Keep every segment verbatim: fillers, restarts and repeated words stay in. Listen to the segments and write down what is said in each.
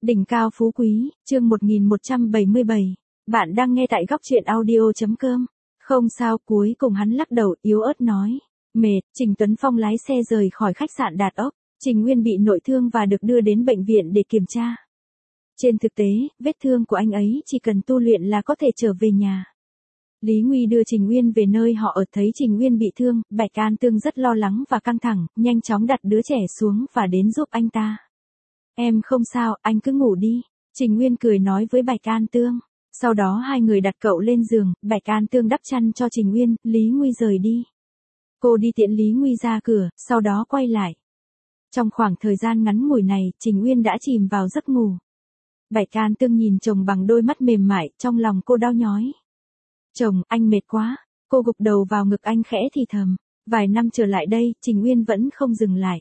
Đỉnh cao phú quý, chương một nghìn một trăm bảy mươi bảy. Bạn đang nghe tại góc truyện audio chấm com. Không sao, cuối cùng hắn lắc đầu, yếu ớt nói. Mệt, Trình Tuấn Phong lái xe rời khỏi khách sạn Đạt Ốc. Trình Nguyên bị nội thương và được đưa đến bệnh viện để kiểm tra. Trên thực tế, vết thương của anh ấy chỉ cần tu luyện là có thể trở về nhà. Lý Nguy đưa Trình Nguyên về nơi họ ở, thấy Trình Nguyên bị thương, Bạch An Tương rất lo lắng và căng thẳng, nhanh chóng đặt đứa trẻ xuống và đến giúp anh ta. Em không sao, anh cứ ngủ đi, Trình Nguyên cười nói với Bạch An Tương. Sau đó hai người đặt cậu lên giường, Bạch An Tương đắp chăn cho Trình Nguyên, Lý Nguy rời đi. Cô đi tiễn Lý Nguy ra cửa, sau đó quay lại. Trong khoảng thời gian ngắn ngủi này, Trình Nguyên đã chìm vào giấc ngủ. Bạch An Tương nhìn chồng bằng đôi mắt mềm mại, trong lòng cô đau nhói. Chồng, anh mệt quá. Cô gục đầu vào ngực anh khẽ thì thầm. Vài năm trở lại đây, Trình Nguyên vẫn không dừng lại.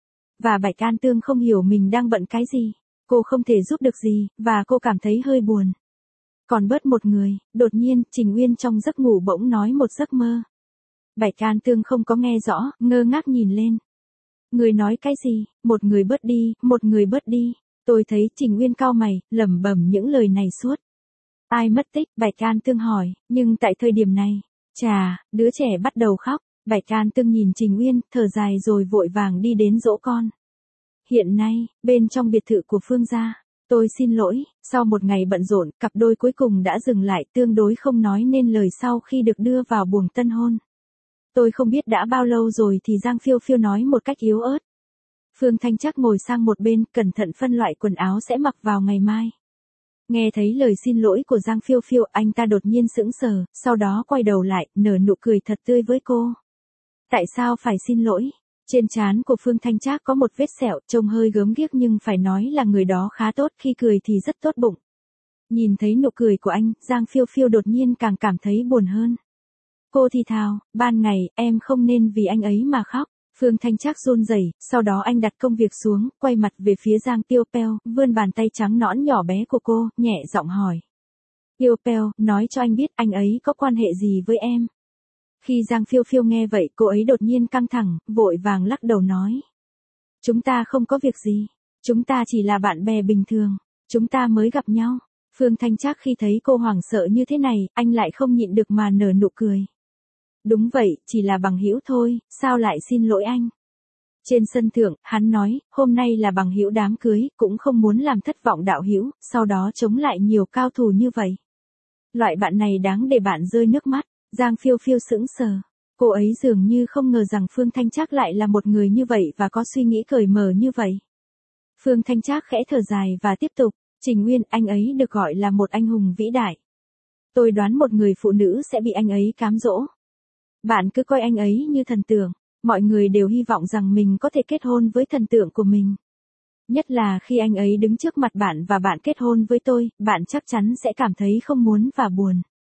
Và Bạch An Tương không hiểu mình đang bận cái gì. Cô không thể giúp được gì, và cô cảm thấy hơi buồn. Còn bớt một người, đột nhiên, Trình Nguyên trong giấc ngủ bỗng nói một giấc mơ. Bạch An Tương không có nghe rõ, ngơ ngác nhìn lên. Người nói cái gì? Một người bớt đi, một người bớt đi. Tôi thấy Trình Nguyên cau mày, lẩm bẩm những lời này suốt. Ai mất tích? Bạch An Tương hỏi, nhưng tại thời điểm này, chà, đứa trẻ bắt đầu khóc. Bạch An Tương nhìn Trình Nguyên, thở dài rồi vội vàng đi đến dỗ con. Hiện nay, bên trong biệt thự của Phương gia, tôi xin lỗi, sau một ngày bận rộn, cặp đôi cuối cùng đã dừng lại, tương đối không nói nên lời sau khi được đưa vào buồng tân hôn. Tôi không biết đã bao lâu rồi thì Giang Phiêu Phiêu nói một cách yếu ớt. Phương Thanh Trắc ngồi sang một bên, cẩn thận phân loại quần áo sẽ mặc vào ngày mai. Nghe thấy lời xin lỗi của Giang Phiêu Phiêu, anh ta đột nhiên sững sờ, sau đó quay đầu lại, nở nụ cười thật tươi với cô. Tại sao phải xin lỗi? Trên trán của Phương Thanh Trác có một vết sẹo, trông hơi gớm ghiếc nhưng phải nói là người đó khá tốt, khi cười thì rất tốt bụng. Nhìn thấy nụ cười của anh, Giang Phiêu Phiêu đột nhiên càng cảm thấy buồn hơn. Cô thì thào, ban ngày, em không nên vì anh ấy mà khóc. Phương Thanh Trác run rẩy, sau đó anh đặt công việc xuống, quay mặt về phía Giang Tiêu Peo, vươn bàn tay trắng nõn nhỏ bé của cô, nhẹ giọng hỏi. Tiêu Peo, nói cho anh biết anh ấy có quan hệ gì với em. Khi Giang Phiêu Phiêu nghe vậy, cô ấy đột nhiên căng thẳng, vội vàng lắc đầu nói. Chúng ta không có việc gì, chúng ta chỉ là bạn bè bình thường, chúng ta mới gặp nhau. Phương Thanh Trác khi thấy cô hoảng sợ như thế này, anh lại không nhịn được mà nở nụ cười. Đúng vậy, chỉ là bằng hữu thôi, sao lại xin lỗi anh? Trên sân thượng, hắn nói, hôm nay là bằng hữu đám cưới, cũng không muốn làm thất vọng đạo hữu, sau đó chống lại nhiều cao thủ như vậy. Loại bạn này đáng để bạn rơi nước mắt. Giang Phiêu Phiêu sững sờ. Cô ấy dường như không ngờ rằng Phương Thanh Trác lại là một người như vậy và có suy nghĩ cởi mở như vậy. Phương Thanh Trác khẽ thở dài và tiếp tục, Trình Nguyên, anh ấy được gọi là một anh hùng vĩ đại. Tôi đoán một người phụ nữ sẽ bị anh ấy cám dỗ. Bạn cứ coi anh ấy như thần tượng, mọi người đều hy vọng rằng mình có thể kết hôn với thần tượng của mình. Nhất là khi anh ấy đứng trước mặt bạn và bạn kết hôn với tôi, bạn chắc chắn sẽ cảm thấy không muốn và buồn.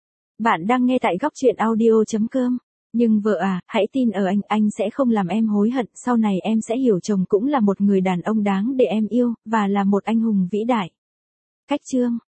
Bạn đang nghe tại góc truyện audio chấm com. Nhưng vợ à, hãy tin ở anh, anh sẽ không làm em hối hận, sau này em sẽ hiểu chồng cũng là một người đàn ông đáng để em yêu, và là một anh hùng vĩ đại. Cách chương